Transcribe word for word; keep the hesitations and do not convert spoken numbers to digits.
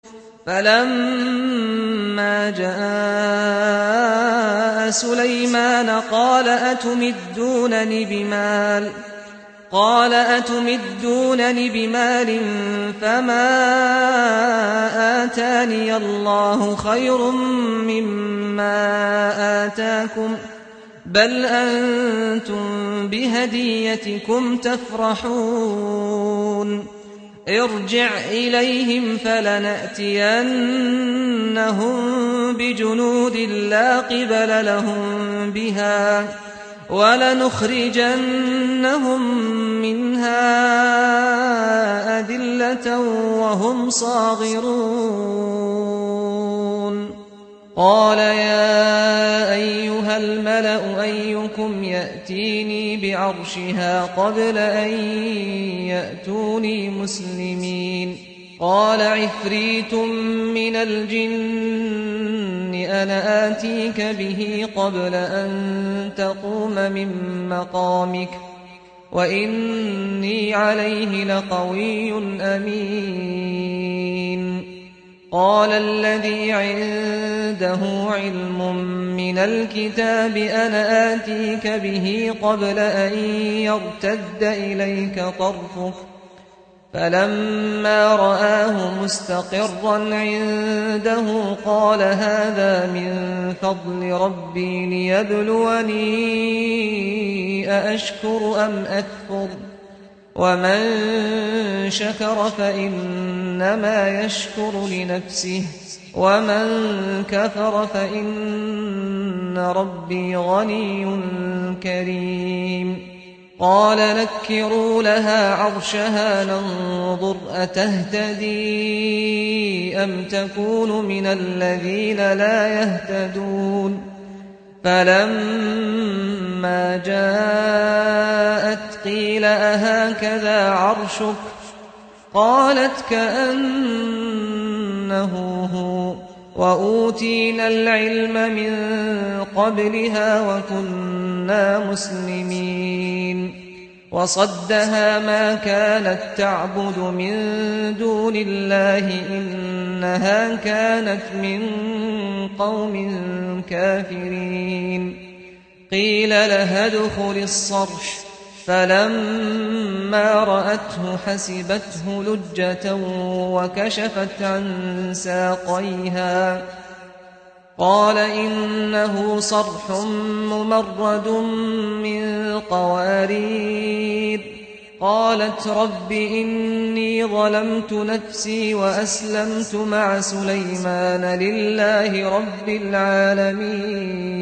فلما جاء سليمان قال أتمدونني بمال قال أتمدونني بمال فما آتاني الله خير مما آتاكم بل أنتم بهديتكم تفرحون ارجع إليهم فلنأتينهم بجنود لا قبل لهم بها ولنخرجنهم منها أذلة وهم صاغرون قال يا أيها الملأ أيكم يأتيني بعرشها قبل أن يأتوني مسلمين قال عفريت من الجن أنا آتيك به قبل أن تقوم من مقامك وإني عليه لقوي أمين قال الذي عنده علم من الكتاب أنا آتيك به قبل أن يرتد إليك طرفك فلما رآه مستقرا عنده قال هذا من فضل ربي ليبلوني أأشكر أم أكفر ومن شكر فإنما يشكر لنفسه ومن كفر فإن ربي غني كريم قال نكروا لها عرشها ننظر أتهتدي أم تكون من الذين لا يهتدون فلما جاءت قيل أهكذا عرشك قالت كأنه هو وأوتينا العلم من قبلها وكنا مسلمين وصدها ما كانت تعبد من دون الله إنها كانت من قوم كافرين قيل لها ادخل الصرح فلما رأته حسبته لجة وكشفت عن ساقيها قال إنه صرح ممرد من قوارير قالت رب إني ظلمت نفسي وأسلمت مع سليمان لله رب العالمين